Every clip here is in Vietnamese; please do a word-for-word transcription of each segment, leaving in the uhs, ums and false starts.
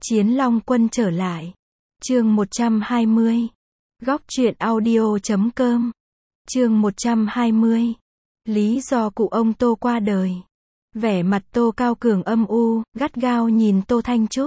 Chiến Long Quân trở lại. Chương một trăm hai mươi. Góc truyện audio chấm com. Chương một trăm hai mươi. Lý do cụ ông Tô qua đời. Vẻ mặt Tô Cao Cường âm u, gắt gao nhìn Tô Thanh Trúc.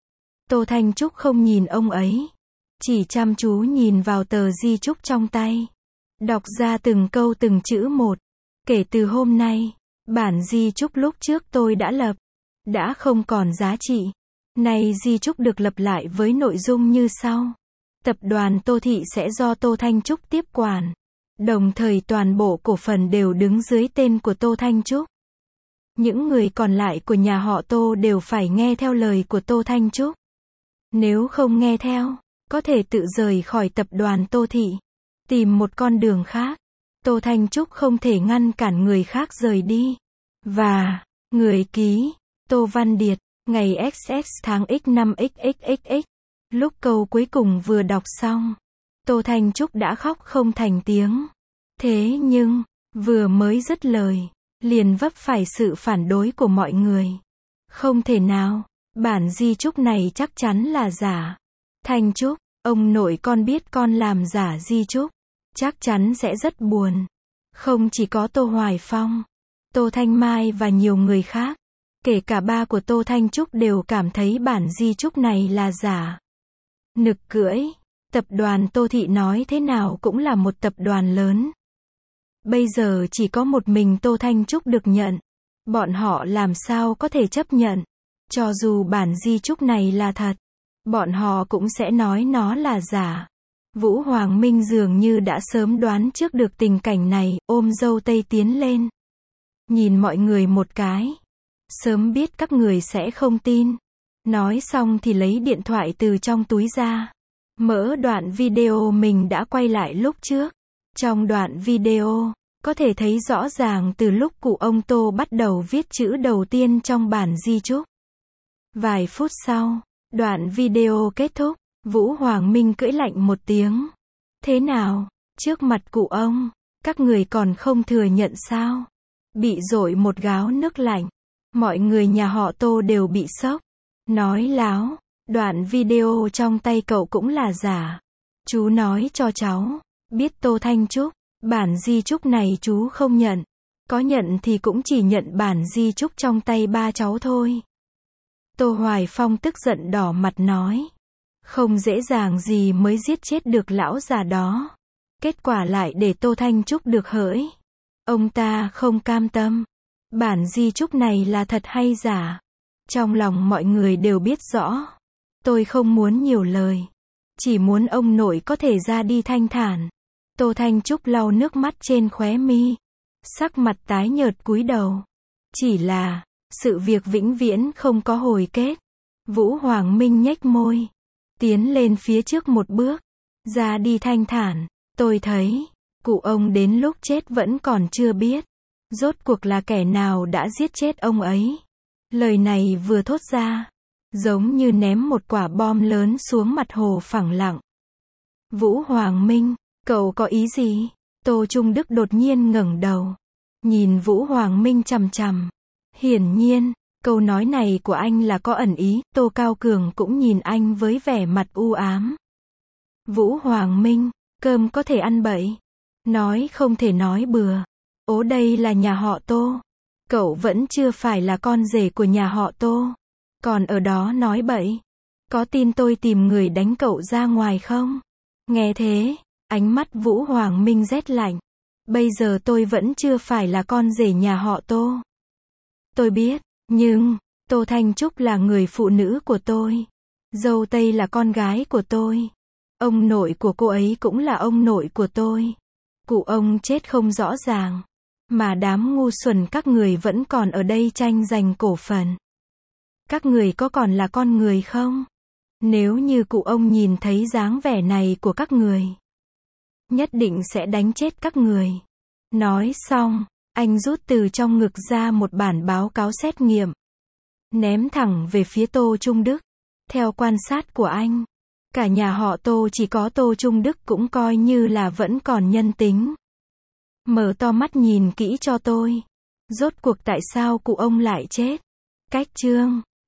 Tô Thanh Trúc không nhìn ông ấy, chỉ chăm chú nhìn vào tờ di chúc trong tay, đọc ra từng câu từng chữ một. Kể từ hôm nay, bản di chúc lúc trước tôi đã lập, đã không còn giá trị. Nay di chúc được lập lại với nội dung như sau. Tập đoàn Tô Thị sẽ do Tô Thanh Trúc tiếp quản. Đồng thời toàn bộ cổ phần đều đứng dưới tên của Tô Thanh Trúc. Những người còn lại của nhà họ Tô đều phải nghe theo lời của Tô Thanh Trúc. Nếu không nghe theo, có thể tự rời khỏi tập đoàn Tô Thị, tìm một con đường khác. Tô Thanh Trúc không thể ngăn cản người khác rời đi. Và, người ký, Tô Văn Điệt, ngày X X tháng X năm X X X X. Lúc câu cuối cùng vừa đọc xong, Tô Thanh Trúc đã khóc không thành tiếng. Thế nhưng, vừa mới dứt lời, liền vấp phải sự phản đối của mọi người. Không thể nào, bản di chúc này chắc chắn là giả. Thanh Trúc, ông nội con biết con làm giả di chúc, chắc chắn sẽ rất buồn. Không chỉ có Tô Hoài Phong, Tô Thanh Mai và nhiều người khác, kể cả ba của Tô Thanh Trúc đều cảm thấy bản di chúc này là giả. Nực cưỡi, tập đoàn Tô Thị nói thế nào cũng là một tập đoàn lớn. Bây giờ chỉ có một mình Tô Thanh Trúc được nhận. Bọn họ làm sao có thể chấp nhận? Cho dù bản di chúc này là thật, bọn họ cũng sẽ nói nó là giả. Vũ Hoàng Minh dường như đã sớm đoán trước được tình cảnh này, ôm dâu tây tiến lên. Nhìn mọi người một cái. Sớm biết các người sẽ không tin. Nói xong thì lấy điện thoại từ trong túi ra. Mở đoạn video mình đã quay lại lúc trước. Trong đoạn video, có thể thấy rõ ràng từ lúc cụ ông Tô bắt đầu viết chữ đầu tiên trong bản di chúc. Vài phút sau, đoạn video kết thúc, Vũ Hoàng Minh cưỡi lạnh một tiếng. Thế nào, trước mặt cụ ông, các người còn không thừa nhận sao? Bị dội một gáo nước lạnh. Mọi người nhà họ Tô đều bị sốc. Nói láo, đoạn video trong tay cậu cũng là giả. Chú nói cho cháu, biết Tô Thanh Trúc, bản di chúc này chú không nhận. Có nhận thì cũng chỉ nhận bản di chúc trong tay ba cháu thôi. Tô Hoài Phong tức giận đỏ mặt nói. Không dễ dàng gì mới giết chết được lão già đó. Kết quả lại để Tô Thanh Trúc được hỡi. Ông ta không cam tâm. Bản di chúc này là thật hay giả? Trong lòng mọi người đều biết rõ. Tôi không muốn nhiều lời. Chỉ muốn ông nội có thể ra đi thanh thản. Tô Thanh Trúc lau nước mắt trên khóe mi. Sắc mặt tái nhợt cúi đầu. Chỉ là, sự việc vĩnh viễn không có hồi kết. Vũ Hoàng Minh nhếch môi. Tiến lên phía trước một bước. Ra đi thanh thản. Tôi thấy, cụ ông đến lúc chết vẫn còn chưa biết. Rốt cuộc là kẻ nào đã giết chết ông ấy. Lời này vừa thốt ra, giống như ném một quả bom lớn xuống mặt hồ phẳng lặng. Vũ Hoàng Minh, cậu có ý gì? Tô Trung Đức đột nhiên ngẩng đầu, nhìn Vũ Hoàng Minh chằm chằm. Hiển nhiên, câu nói này của anh là có ẩn ý. Tô Cao Cường cũng nhìn anh với vẻ mặt u ám. Vũ Hoàng Minh, cơm có thể ăn bậy, nói không thể nói bừa. Ố đây là nhà họ Tô. Cậu vẫn chưa phải là con rể của nhà họ Tô. Còn ở đó nói bậy. Có tin tôi tìm người đánh cậu ra ngoài không? Nghe thế, ánh mắt Vũ Hoàng Minh rét lạnh. Bây giờ tôi vẫn chưa phải là con rể nhà họ Tô. Tôi biết, nhưng, Tô Thanh Trúc là người phụ nữ của tôi. Dâu tây là con gái của tôi. Ông nội của cô ấy cũng là ông nội của tôi. Cụ ông chết không rõ ràng. Mà đám ngu xuẩn các người vẫn còn ở đây tranh giành cổ phần. Các người có còn là con người không? Nếu như cụ ông nhìn thấy dáng vẻ này của các người, nhất định sẽ đánh chết các người. Nói xong, anh rút từ trong ngực ra một bản báo cáo xét nghiệm. Ném thẳng về phía Tô Trung Đức. Theo quan sát của anh, cả nhà họ Tô chỉ có Tô Trung Đức cũng coi như là vẫn còn nhân tính. Mở to mắt nhìn kỹ cho tôi. Rốt cuộc tại sao cụ ông lại chết? Cách chương